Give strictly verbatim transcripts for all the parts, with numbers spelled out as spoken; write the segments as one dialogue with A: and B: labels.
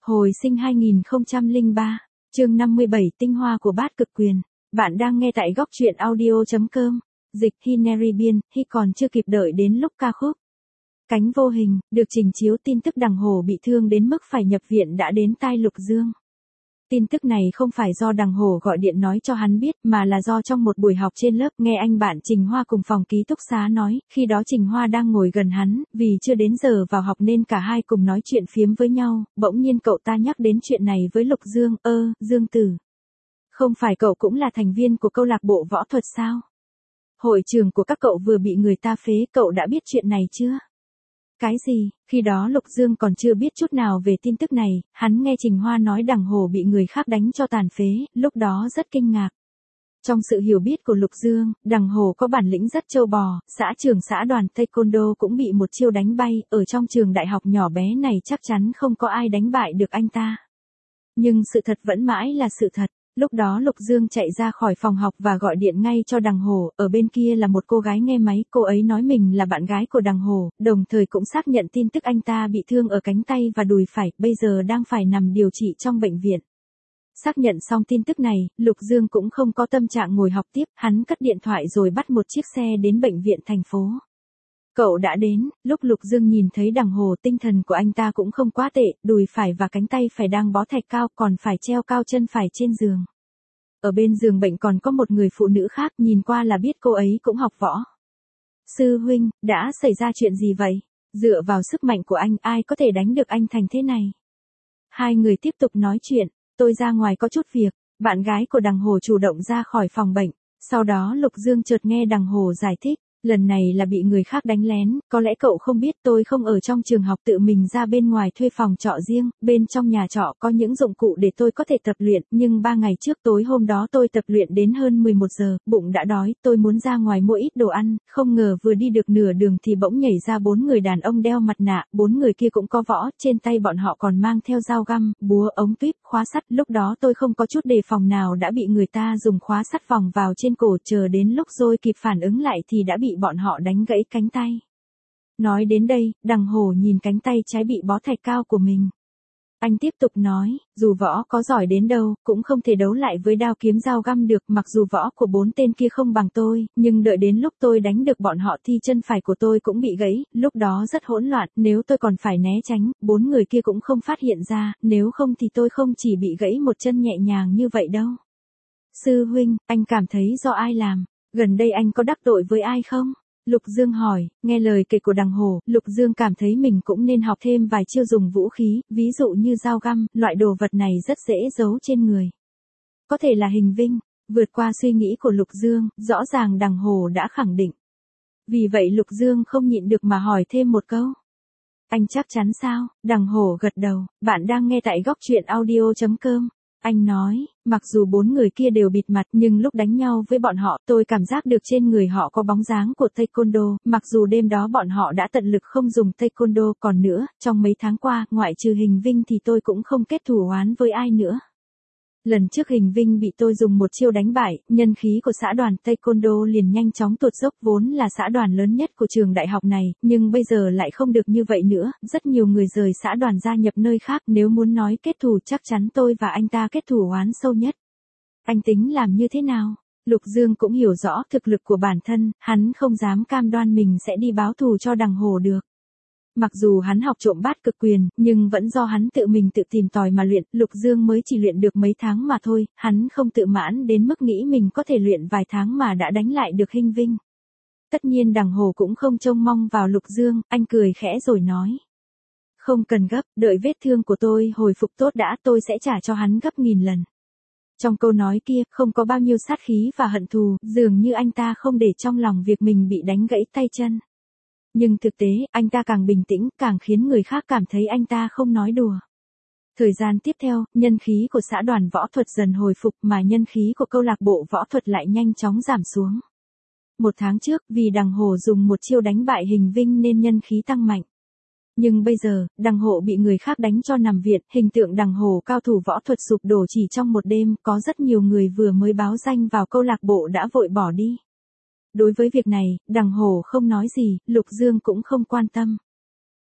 A: Hồi sinh hai nghìn không trăm lẻ ba, chương năm mươi bảy tinh hoa của bát cực quyền. Bạn đang nghe tại góc truyện audio.com. Dịch Hinary Biên, khi còn chưa kịp đợi đến lúc ca khúc Cánh vô hình, được trình chiếu tin tức Đằng Hồ bị thương đến mức phải nhập viện đã đến tai Lục Dương. Tin tức này không phải do Đằng Hồ gọi điện nói cho hắn biết mà là do trong một buổi học trên lớp nghe anh bạn Trình Hoa cùng phòng ký túc xá nói, khi đó Trình Hoa đang ngồi gần hắn, vì chưa đến giờ vào học nên cả hai cùng nói chuyện phiếm với nhau, bỗng nhiên cậu ta nhắc đến chuyện này với Lục Dương, ơ, Dương Tử. Không phải cậu cũng là thành viên của câu lạc bộ võ thuật sao? Hội trường của các cậu vừa bị người ta phế, cậu đã biết chuyện này chưa? Cái gì? Khi đó Lục Dương còn chưa biết chút nào về tin tức này, hắn nghe Trình Hoa nói Đằng Hồ bị người khác đánh cho tàn phế, lúc đó rất kinh ngạc. Trong sự hiểu biết của Lục Dương, Đằng Hồ có bản lĩnh rất trâu bò, xã trưởng xã đoàn Taekwondo cũng bị một chiêu đánh bay, ở trong trường đại học nhỏ bé này chắc chắn không có ai đánh bại được anh ta. Nhưng sự thật vẫn mãi là sự thật. Lúc đó Lục Dương chạy ra khỏi phòng học và gọi điện ngay cho Đằng Hồ, ở bên kia là một cô gái nghe máy, cô ấy nói mình là bạn gái của Đằng Hồ, đồng thời cũng xác nhận tin tức anh ta bị thương ở cánh tay và đùi phải, bây giờ đang phải nằm điều trị trong bệnh viện. Xác nhận xong tin tức này, Lục Dương cũng không có tâm trạng ngồi học tiếp, hắn cất điện thoại rồi bắt một chiếc xe đến bệnh viện thành phố. Cậu đã đến, lúc Lục Dương nhìn thấy Đằng Hồ tinh thần của anh ta cũng không quá tệ, đùi phải và cánh tay phải đang bó thạch cao còn phải treo cao chân phải trên giường. Ở bên giường bệnh còn có một người phụ nữ khác, nhìn qua là biết cô ấy cũng học võ. Sư huynh, đã xảy ra chuyện gì vậy? Dựa vào sức mạnh của anh, ai có thể đánh được anh thành thế này? Hai người tiếp tục nói chuyện, tôi ra ngoài có chút việc, bạn gái của Đằng Hồ chủ động ra khỏi phòng bệnh. Sau đó Lục Dương chợt nghe Đằng Hồ giải thích. Lần này là bị người khác đánh lén, có lẽ cậu không biết tôi không ở trong trường học, tự mình ra bên ngoài thuê phòng trọ riêng, bên trong nhà trọ có những dụng cụ để tôi có thể tập luyện, nhưng ba ngày trước tối hôm đó tôi tập luyện đến hơn mười một giờ, bụng đã đói, tôi muốn ra ngoài mua ít đồ ăn, không ngờ vừa đi được nửa đường thì bỗng nhảy ra bốn người đàn ông đeo mặt nạ, bốn người kia cũng có võ, trên tay bọn họ còn mang theo dao găm, búa, ống tuyếp, khóa sắt, lúc đó tôi không có chút đề phòng nào đã bị người ta dùng khóa sắt vòng vào trên cổ, chờ đến lúc rồi kịp phản ứng lại thì đã bị bọn họ đánh gãy cánh tay. Nói đến đây, Đằng Hồ nhìn cánh tay trái bị bó thạch cao của mình. Anh tiếp tục nói, dù võ có giỏi đến đâu, cũng không thể đấu lại với đao kiếm dao găm được, mặc dù võ của bốn tên kia không bằng tôi, nhưng đợi đến lúc tôi đánh được bọn họ thì chân phải của tôi cũng bị gãy, lúc đó rất hỗn loạn, nếu tôi còn phải né tránh, bốn người kia cũng không phát hiện ra, nếu không thì tôi không chỉ bị gãy một chân nhẹ nhàng như vậy đâu. Sư huynh, anh cảm thấy do ai làm? Gần đây anh có đắc tội với ai không? Lục Dương hỏi, nghe lời kể của Đằng Hồ, Lục Dương cảm thấy mình cũng nên học thêm vài chiêu dùng vũ khí, ví dụ như dao găm, loại đồ vật này rất dễ giấu trên người. Có thể là hình vinh, vượt qua suy nghĩ của Lục Dương, rõ ràng Đằng Hồ đã khẳng định. Vì vậy Lục Dương không nhịn được mà hỏi thêm một câu. Anh chắc chắn sao? Đằng Hồ gật đầu, bạn đang nghe tại góc truyện audio.com. Anh nói, mặc dù bốn người kia đều bịt mặt nhưng lúc đánh nhau với bọn họ tôi cảm giác được trên người họ có bóng dáng của Taekwondo, mặc dù đêm đó bọn họ đã tận lực không dùng Taekwondo, còn nữa, trong mấy tháng qua, ngoại trừ Hình Vinh thì tôi cũng không kết thù oán với ai nữa. Lần trước Hình Vinh bị tôi dùng một chiêu đánh bại, nhân khí của xã đoàn Taekwondo liền nhanh chóng tụt dốc, vốn là xã đoàn lớn nhất của trường đại học này, nhưng bây giờ lại không được như vậy nữa, rất nhiều người rời xã đoàn gia nhập nơi khác, nếu muốn nói kết thù chắc chắn tôi và anh ta kết thù oán sâu nhất. Anh tính làm như thế nào? Lục Dương cũng hiểu rõ thực lực của bản thân, hắn không dám cam đoan mình sẽ đi báo thù cho Đằng Hồ được. Mặc dù hắn học trộm bát cực quyền, nhưng vẫn do hắn tự mình tự tìm tòi mà luyện, Lục Dương mới chỉ luyện được mấy tháng mà thôi, hắn không tự mãn đến mức nghĩ mình có thể luyện vài tháng mà đã đánh lại được Hình Vinh. Tất nhiên Đằng Hồ cũng không trông mong vào Lục Dương, anh cười khẽ rồi nói. Không cần gấp, đợi vết thương của tôi hồi phục tốt đã, tôi sẽ trả cho hắn gấp nghìn lần. Trong câu nói kia, không có bao nhiêu sát khí và hận thù, dường như anh ta không để trong lòng việc mình bị đánh gãy tay chân. Nhưng thực tế, anh ta càng bình tĩnh, càng khiến người khác cảm thấy anh ta không nói đùa. Thời gian tiếp theo, nhân khí của xã đoàn võ thuật dần hồi phục mà nhân khí của câu lạc bộ võ thuật lại nhanh chóng giảm xuống. Một tháng trước, vì Đằng Hồ dùng một chiêu đánh bại Hình Vinh nên nhân khí tăng mạnh. Nhưng bây giờ, Đằng Hồ bị người khác đánh cho nằm viện, hình tượng Đằng Hồ cao thủ võ thuật sụp đổ chỉ trong một đêm, có rất nhiều người vừa mới báo danh vào câu lạc bộ đã vội bỏ đi. Đối với việc này, Đằng Hồ không nói gì, Lục Dương cũng không quan tâm.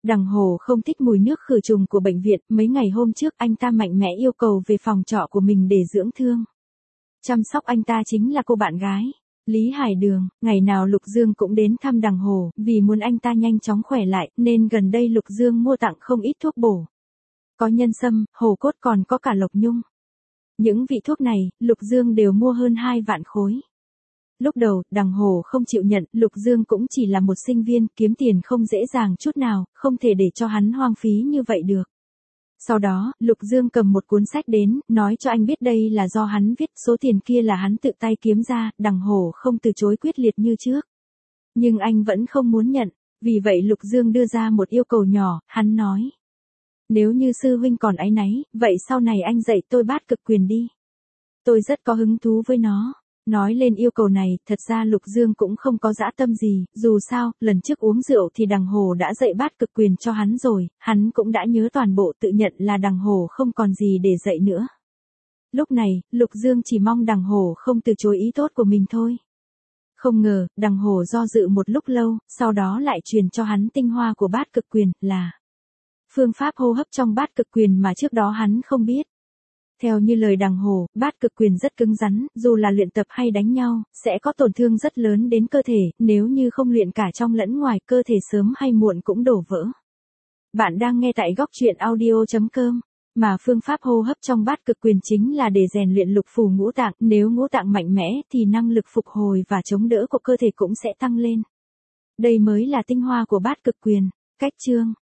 A: Đằng Hồ không thích mùi nước khử trùng của bệnh viện, mấy ngày hôm trước anh ta mạnh mẽ yêu cầu về phòng trọ của mình để dưỡng thương. Chăm sóc anh ta chính là cô bạn gái, Lý Hải Đường. Ngày nào Lục Dương cũng đến thăm Đằng Hồ, vì muốn anh ta nhanh chóng khỏe lại, nên gần đây Lục Dương mua tặng không ít thuốc bổ. Có nhân sâm, hồ cốt còn có cả lộc nhung. Những vị thuốc này, Lục Dương đều mua hơn hai vạn khối. Lúc đầu, Đằng Hồ không chịu nhận, Lục Dương cũng chỉ là một sinh viên, kiếm tiền không dễ dàng chút nào, không thể để cho hắn hoang phí như vậy được. Sau đó, Lục Dương cầm một cuốn sách đến, nói cho anh biết đây là do hắn viết, số tiền kia là hắn tự tay kiếm ra. Đằng Hồ không từ chối quyết liệt như trước. Nhưng anh vẫn không muốn nhận, vì vậy Lục Dương đưa ra một yêu cầu nhỏ, hắn nói. Nếu như sư huynh còn áy náy, vậy sau này anh dạy tôi bát cực quyền đi. Tôi rất có hứng thú với nó. Nói lên yêu cầu này, thật ra Lục Dương cũng không có dã tâm gì, dù sao, lần trước uống rượu thì Đằng Hồ đã dạy bát cực quyền cho hắn rồi, hắn cũng đã nhớ toàn bộ, tự nhận là Đằng Hồ không còn gì để dạy nữa. Lúc này, Lục Dương chỉ mong Đằng Hồ không từ chối ý tốt của mình thôi. Không ngờ, Đằng Hồ do dự một lúc lâu, sau đó lại truyền cho hắn tinh hoa của bát cực quyền, là phương pháp hô hấp trong bát cực quyền mà trước đó hắn không biết. Theo như lời Đằng Hồ, bát cực quyền rất cứng rắn, dù là luyện tập hay đánh nhau, sẽ có tổn thương rất lớn đến cơ thể, nếu như không luyện cả trong lẫn ngoài, cơ thể sớm hay muộn cũng đổ vỡ. Bạn đang nghe tại góc truyện audio chấm com, mà phương pháp hô hấp trong bát cực quyền chính là để rèn luyện lục phủ ngũ tạng, nếu ngũ tạng mạnh mẽ thì năng lực phục hồi và chống đỡ của cơ thể cũng sẽ tăng lên. Đây mới là tinh hoa của bát cực quyền. Cách chương